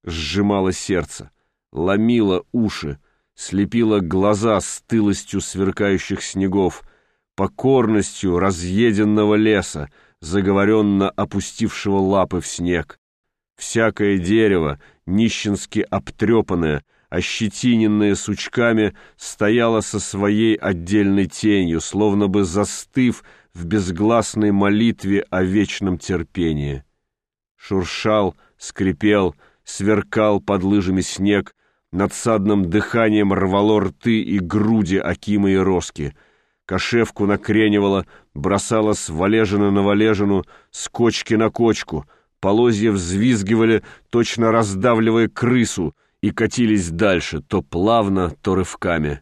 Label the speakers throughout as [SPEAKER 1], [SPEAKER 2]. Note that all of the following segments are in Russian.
[SPEAKER 1] сжимало сердце, ломило уши, слепило глаза стылостью сверкающих снегов, покорностью разъеденного леса, заговоренно опустившего лапы в снег. Всякое дерево, нищенски обтрепанное, ощетиненное сучками, стояло со своей отдельной тенью, словно бы застыв в безгласной молитве о вечном терпении. Шуршал, скрипел, сверкал под лыжами снег, надсадным дыханием рвало рты и груди Акима и Роски. Кошевку накренивало, бросало с валежина на валежину, с кочки на кочку. Полозья взвизгивали, точно раздавливая крысу, и катились дальше, то плавно, то рывками.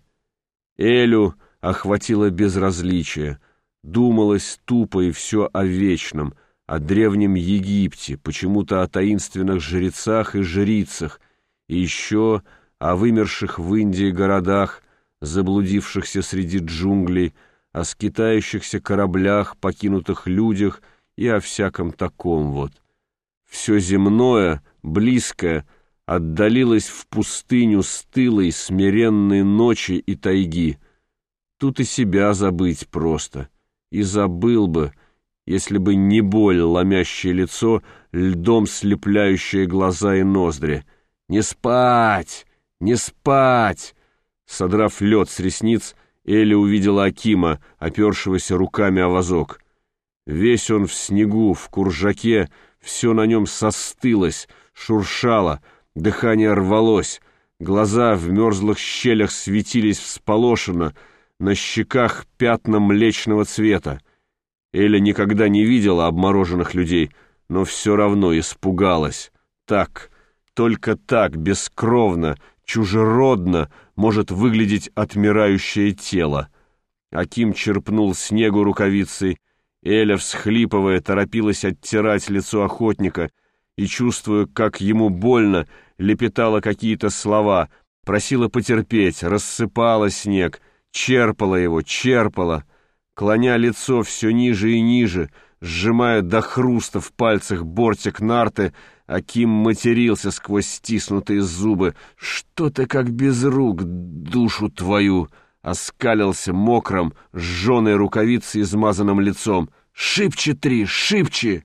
[SPEAKER 1] Элю охватило безразличие. Думалось тупо и все о вечном, о древнем Египте, почему-то о таинственных жрецах и жрицах, и еще о вымерших в Индии городах, заблудившихся среди джунглей, о скитающихся кораблях, покинутых людях и о всяком таком вот. Все земное, близкое, отдалилось в пустыню стылой, смиренной ночи и тайги. Тут и себя забыть просто. И забыл бы, если бы не боль, ломящее лицо, льдом слепляющие глаза и ноздри. «Не спать! Не спать!» Содрав лед с ресниц, Эля увидела Акима, опершегося руками о вазок. Весь он в снегу, в куржаке, все на нем состылось, шуршало, дыхание рвалось, глаза в мерзлых щелях светились всполошенно, на щеках пятна млечного цвета. Эля никогда не видела обмороженных людей, но все равно испугалась. Так, только так, бескровно, чужеродно может выглядеть отмирающее тело. Аким черпнул снегу рукавицей. Эля, всхлипывая, торопилась оттирать лицо охотника и, чувствуя, как ему больно, лепетала какие-то слова, просила потерпеть, рассыпала снег, черпала его, черпала, клоня лицо все ниже и ниже, сжимая до хруста в пальцах бортик нарты, Аким матерился сквозь стиснутые зубы. «Что ты как без рук, душу твою!» Оскалился мокрым, сжёной рукавицей измазанным лицом. «Шибче, Три, шибче!»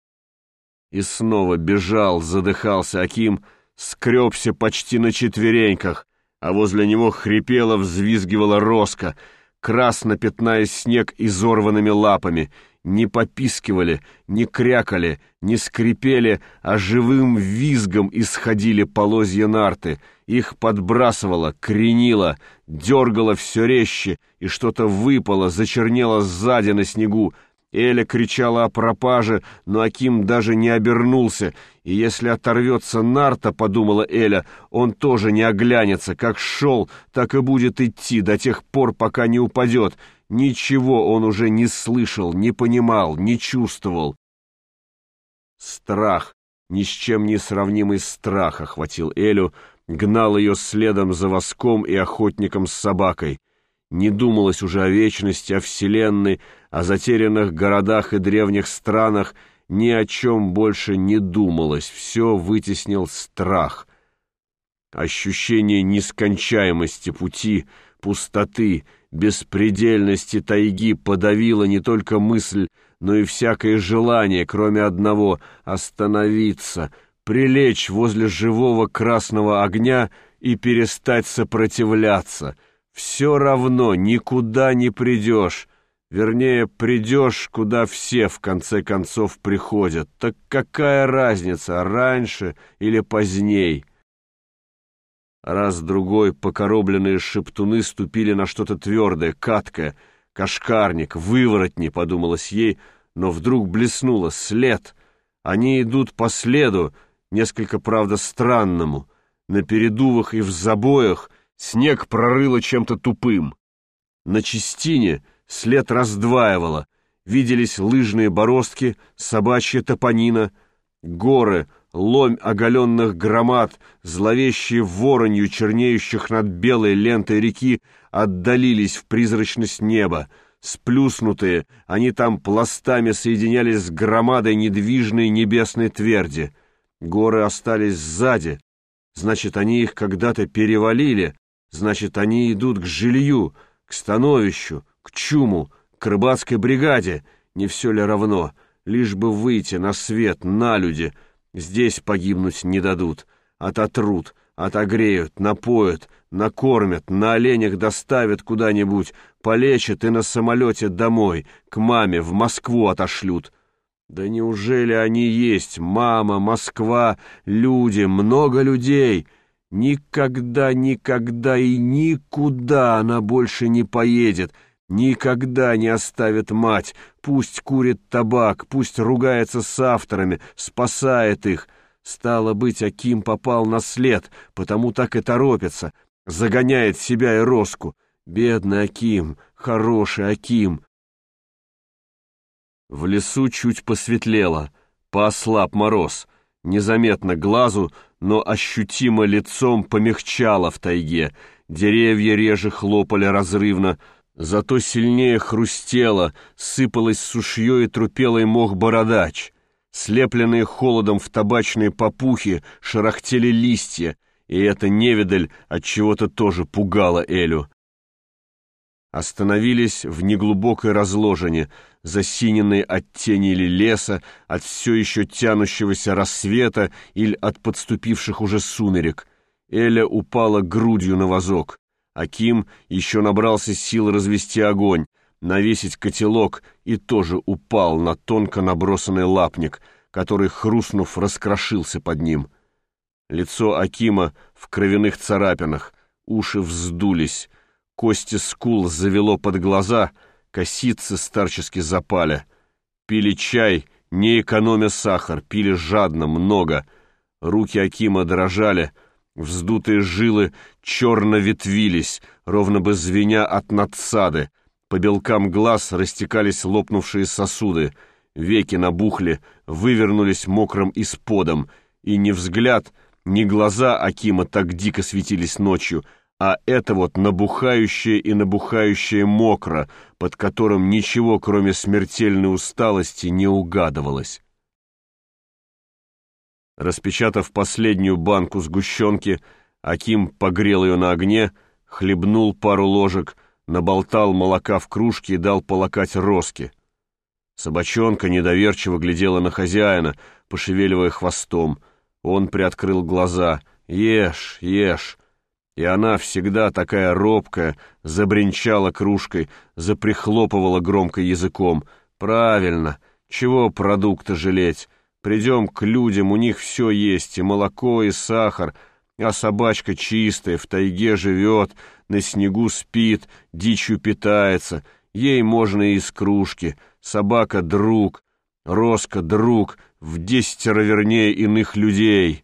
[SPEAKER 1] И снова бежал, задыхался Аким, скребся почти на четвереньках, а возле него хрипела, взвизгивала Роска, красно пятная снег изорванными лапами. Не попискивали, не крякали, не скрипели, а живым визгом исходили полозья нарты. Их подбрасывало, кренило, дергало все резче, и что-то выпало, зачернело сзади на снегу. Эля кричала о пропаже, но Аким даже не обернулся, и если оторвется нарта, подумала Эля, он тоже не оглянется, как шел, так и будет идти до тех пор, пока не упадет. Ничего он уже не слышал, не понимал, не чувствовал. Страх, ни с чем не сравнимый страх охватил Элю, гнал ее следом за воском и охотником с собакой. Не думалось уже о вечности, о вселенной, о затерянных городах и древних странах, ни о чем больше не думалось, все вытеснил страх. Ощущение нескончаемости пути, пустоты, беспредельности тайги подавило не только мысль, но и всякое желание, кроме одного — остановиться, прилечь возле живого красного огня и перестать сопротивляться. Все равно никуда не придешь. Вернее, придешь, куда все в конце концов приходят. Так какая разница, раньше или поздней? Раз-другой покоробленные шептуны ступили на что-то твердое, каткое. Кошкарник, выворотни, подумалось ей, но вдруг блеснуло след. Они идут по следу, несколько, правда, странному. На передувах и в забоях снег прорыло чем-то тупым. На чистине след раздваивало. Виделись лыжные бороздки, собачья топонина, горы, ломь оголенных громад, зловещие воронью, чернеющих над белой лентой реки, отдалились в призрачность неба. Сплюснутые, они там пластами соединялись с громадой недвижной небесной тверди. Горы остались сзади. Значит, они их когда-то перевалили. Значит, они идут к жилью, к становищу, к чуму, к рыбацкой бригаде. Не все ли равно? Лишь бы выйти на свет, на люди. Здесь погибнуть не дадут. Ототрут, отогреют, напоят, накормят, на оленях доставят куда-нибудь, полечат и на самолете домой, к маме, в Москву отошлют. Да неужели они есть? Мама, Москва, люди, много людей. Никогда, никогда и никуда она больше не поедет. Никогда не оставит мать. Пусть курит табак, пусть ругается с авторами, спасает их. Стало быть, Аким попал на след, потому так и торопится, загоняет себя и Роску. Бедный Аким, хороший Аким. В лесу чуть посветлело, поослаб мороз. Незаметно глазу, но ощутимо лицом помягчало в тайге. Деревья реже хлопали разрывно, зато сильнее хрустело, сыпалось сушье и трупелый мох бородач. Слепленные холодом в табачные попухи шарахтели листья, и эта невидаль отчего-то тоже пугала Элю. Остановились в неглубокой разложине, засиненной от тени или леса, от все еще тянущегося рассвета или от подступивших уже сумерек. Эля упала грудью на вазок. Аким еще набрался сил развести огонь, навесить котелок и тоже упал на тонко набросанный лапник, который, хрустнув, раскрошился под ним. Лицо Акима в кровяных царапинах, уши вздулись, кости скул завело под глаза, косицы старчески запали. Пили чай, не экономя сахар, пили жадно, много. Руки Акима дрожали, вздутые жилы черно ветвились, ровно бы звеня от надсады. По белкам глаз растекались лопнувшие сосуды, веки набухли, вывернулись мокрым исподом, и ни взгляд, ни глаза Акима так дико светились ночью, а это вот набухающее и набухающее мокро, под которым ничего, кроме смертельной усталости, не угадывалось. Распечатав последнюю банку сгущенки, Аким погрел ее на огне, хлебнул пару ложек, наболтал молока в кружке и дал полакать Роске. Собачонка недоверчиво глядела на хозяина, пошевеливая хвостом. Он приоткрыл глаза. «Ешь, ешь!» И она, всегда такая робкая, забринчала кружкой, заприхлопывала громко языком. «Правильно! Чего продукты жалеть? Придем к людям, у них все есть, и молоко, и сахар, а собачка чистая, в тайге живет, на снегу спит, дичью питается, ей можно и из кружки. Собака — друг, Роска — друг, в 10 вернее иных людей».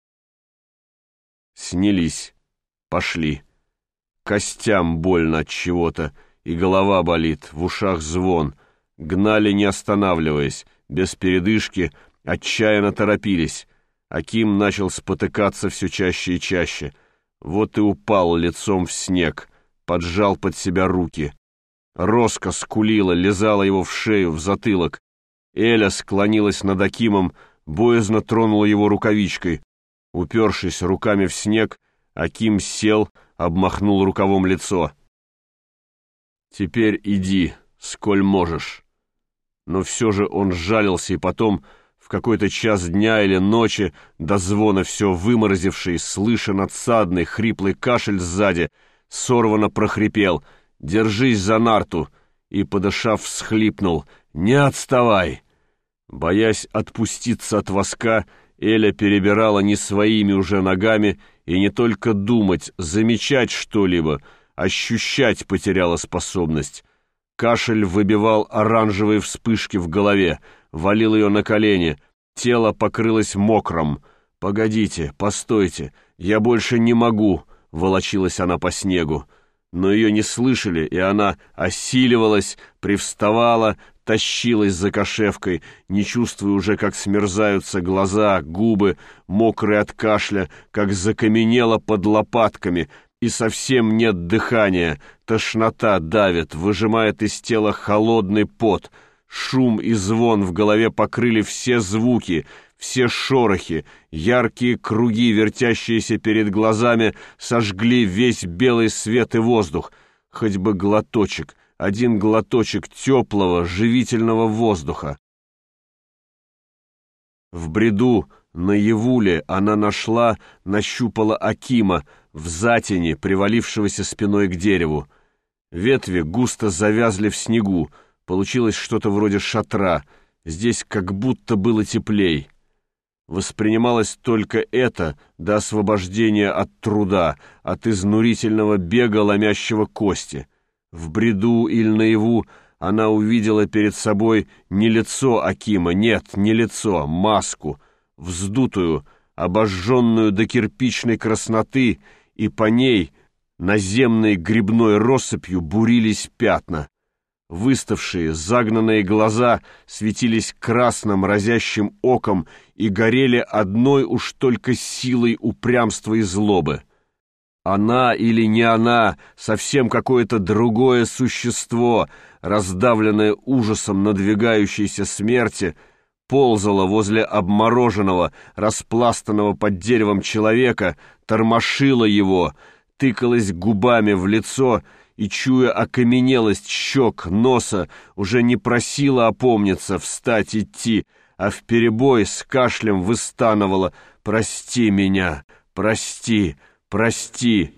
[SPEAKER 1] Снялись, пошли. Костям больно от чего-то, и голова болит, в ушах звон. Гнали, не останавливаясь, без передышки, отчаянно торопились. Аким начал спотыкаться все чаще и чаще. Вот и упал лицом в снег, поджал под себя руки. Роска скулила, лизала его в шею, в затылок. Эля склонилась над Акимом, боязно тронула его рукавичкой. Упершись руками в снег, Аким сел, обмахнул рукавом лицо. «Теперь иди, сколь можешь». Но все же он сжалился, и потом, в какой-то час дня или ночи, до звона все выморозивший, слыша надсадный, хриплый кашель сзади, сорвано прохрипел: «Держись за нарту!» и, подышав, всхлипнул: «Не отставай!» Боясь отпуститься от воска, Эля перебирала не своими уже ногами и не только думать, замечать что-либо, ощущать потеряла способность. Кашель выбивал оранжевые вспышки в голове, валил ее на колени, тело покрылось мокрым. «Погодите, постойте, я больше не могу», — волочилась она по снегу. Но ее не слышали, и она осиливалась, привставала, тащилась за кошевкой, не чувствуя уже, как смерзаются глаза, губы, мокрые от кашля, как закаменело под лопатками, и совсем нет дыхания, тошнота давит, выжимает из тела холодный пот, шум и звон в голове покрыли все звуки, Все шорохи, яркие круги, вертящиеся перед глазами, сожгли весь белый свет и воздух. Хоть бы глоточек, один глоточек теплого, живительного воздуха. В бреду, наяву ли, она нащупала Акима в затине, привалившегося спиной к дереву. Ветви густо завязли в снегу, получилось что-то вроде шатра, здесь как будто было теплей. Воспринималось только это до освобождения от труда, от изнурительного бега, ломящего кости. В бреду или наяву она увидела перед собой не лицо Акима, нет, не лицо, маску, вздутую, обожженную до кирпичной красноты, и по ней наземной грибной россыпью бурились пятна. Выставшие, загнанные глаза светились красным разящим оком и горели одной уж только силой упрямства и злобы. Она или не она, совсем какое-то другое существо, раздавленное ужасом надвигающейся смерти, ползала возле обмороженного, распластанного под деревом человека, тормошила его, тыкалась губами в лицо и, чуя окаменелость щек, носа, уже не просила опомниться, встать, идти, а вперебой с кашлем выстанывала: «Прости меня, прости, прости».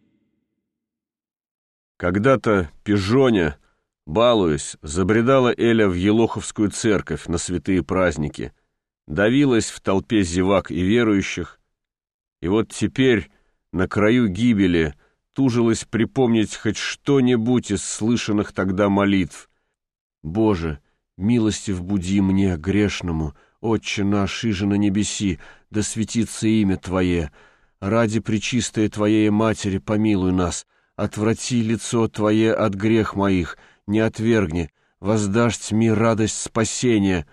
[SPEAKER 1] Когда-то Пижоня, балуясь, забредала Эля в Елоховскую церковь на святые праздники, давилась в толпе зевак и верующих, и вот теперь, на краю гибели, тужилась припомнить хоть что-нибудь из слышанных тогда молитв. «Боже, милостив буди мне, грешному, Отче наш, иже на небеси, да светится имя Твое. Ради пречистой Твоей Матери помилуй нас, отврати лицо Твое от грех моих, не отвергни, воздашь мне радость спасения».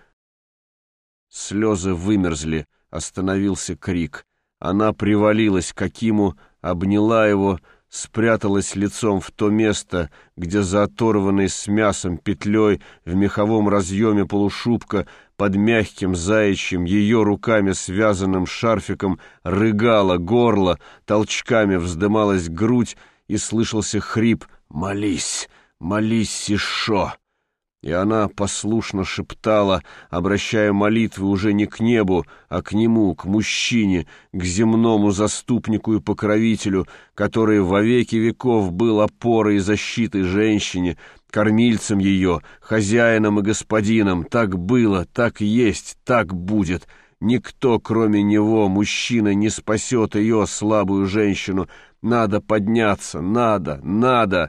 [SPEAKER 1] Слезы вымерзли, остановился крик. Она привалилась к Акиму, обняла его, спряталась лицом в то место, где за оторванной с мясом петлей в меховом разъеме полушубка под мягким заячьим ее руками связанным шарфиком рыгало горло, толчками вздымалась грудь, и слышался хрип: «Молись, молись еще!» И она послушно шептала, обращая молитвы уже не к небу, а к нему, к мужчине, к земному заступнику и покровителю, который во веки веков был опорой и защитой женщине, кормильцем ее, хозяином и господином. Так было, так есть, так будет. Никто, кроме него, мужчина, не спасет ее, слабую женщину. Надо подняться, надо.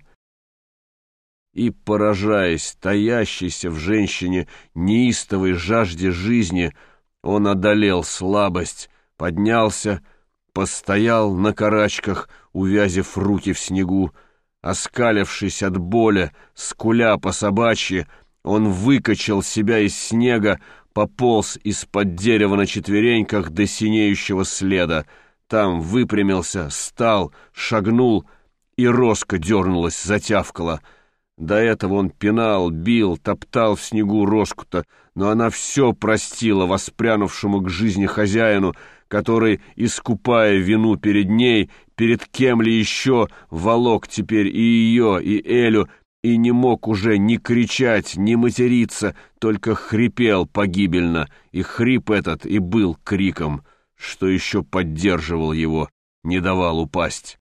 [SPEAKER 1] И, поражаясь таящейся в женщине неистовой жажде жизни, он одолел слабость, поднялся, постоял на карачках, увязив руки в снегу. Оскалившись от боли, скуля по-собачьи, он выкачал себя из снега, пополз из-под дерева на четвереньках до синеющего следа. Там выпрямился, стал, шагнул, и Роска дернулась, затявкала. До этого он пинал, бил, топтал в снегу Роску-то, но она все простила воспрянувшему к жизни хозяину, который, искупая вину перед ней, перед кем ли еще, волок теперь и ее, и Элю, и не мог уже ни кричать, ни материться, только хрипел погибельно, и хрип этот и был криком, что еще поддерживал его, не давал упасть.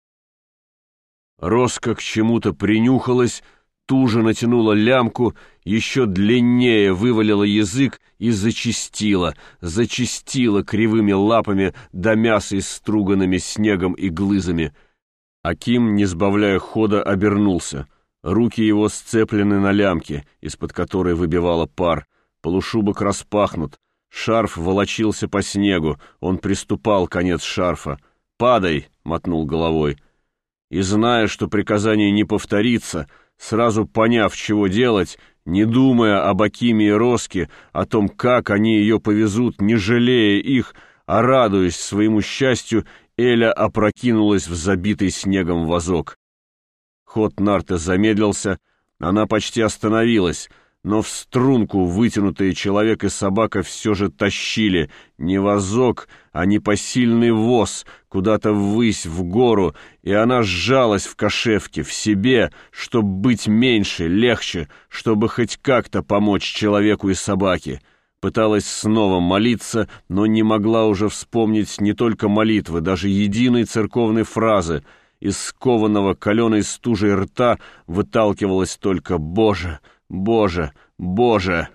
[SPEAKER 1] Роска к чему-то принюхалась, туже натянула лямку, еще длиннее вывалила язык и зачастила кривыми лапами до мяса иструганными снегом и глызами. Аким, не сбавляя хода, обернулся. Руки его сцеплены на лямке, из-под которой выбивала пар, полушубок распахнут, шарф волочился по снегу, он приступал конец шарфа. «Падай!» — мотнул головой. И, зная, что приказание не повторится, сразу поняв, чего делать, не думая об Акиме и Роске, о том, как они ее повезут, не жалея их, а радуясь своему счастью, Эля опрокинулась в забитый снегом вазок. Ход нарты замедлился, она почти остановилась, но в струнку вытянутые человек и собака все же тащили не вазок, а непосильный воз куда-то ввысь, в гору, и она сжалась в кошевке, в себе, чтобы быть меньше, легче, чтобы хоть как-то помочь человеку и собаке. Пыталась снова молиться, но не могла уже вспомнить не только молитвы, даже единой церковной фразы. Из скованного каленой стужей рта выталкивалось только «Боже! Боже! Боже!».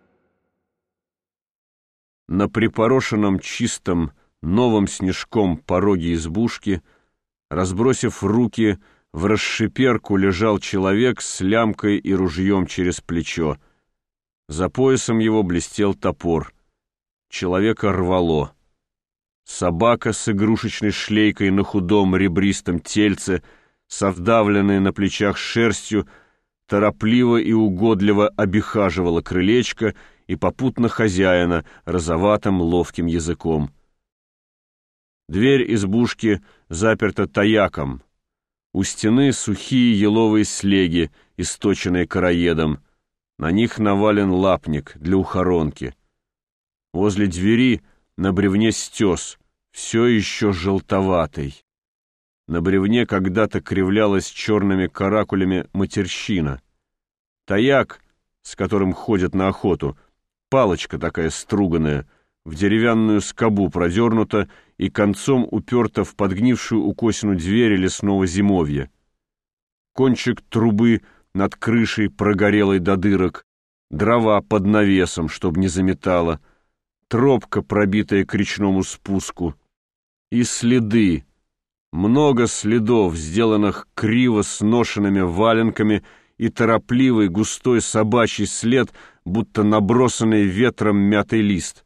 [SPEAKER 1] На припорошенном чистом новым снежком пороге избушки, разбросив руки, в расшиперку лежал человек с лямкой и ружьем через плечо. За поясом его блестел топор. Человека рвало. Собака с игрушечной шлейкой на худом ребристом тельце, со вдавленной на плечах шерстью, торопливо и угодливо обихаживала крылечко и попутно хозяина розоватым ловким языком. Дверь избушки заперта таяком. У стены сухие еловые слеги, источенные короедом. На них навален лапник для ухоронки. Возле двери на бревне стес, все еще желтоватый. На бревне когда-то кривлялась черными каракулями матерщина. Таяк, с которым ходят на охоту, палочка такая струганная, в деревянную скобу продернута и концом уперта в подгнившую укосину двери лесного зимовья. Кончик трубы над крышей прогорелой до дырок, дрова под навесом, чтоб не заметало, тропка, пробитая к речному спуску, и следы, много следов, сделанных криво сношенными валенками, и торопливый густой собачий след, будто набросанный ветром мятый лист.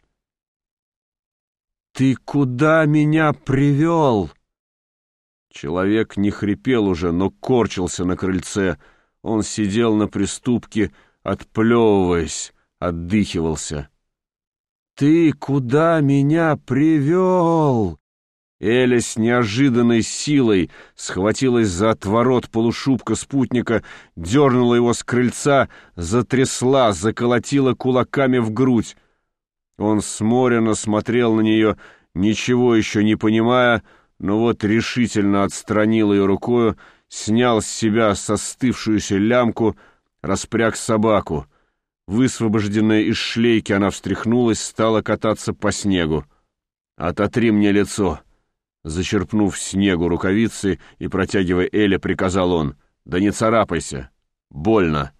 [SPEAKER 1] «Ты куда меня привел?» Человек не хрипел уже, но корчился на крыльце. Он сидел на приступке, отплевываясь, отдыхивался. «Ты куда меня привел?» Эля с неожиданной силой схватилась за отворот полушубка спутника, дернула его с крыльца, затрясла, заколотила кулаками в грудь. Он сморенно смотрел на нее, ничего еще не понимая, но вот решительно отстранил ее рукою, снял с себя состывшуюся лямку, распряг собаку. Высвобожденная из шлейки, она встряхнулась, стала кататься по снегу. «Ототри мне лицо!» Зачерпнув снегу рукавицы и протягивая Эле, приказал он: «Да не царапайся! Больно!»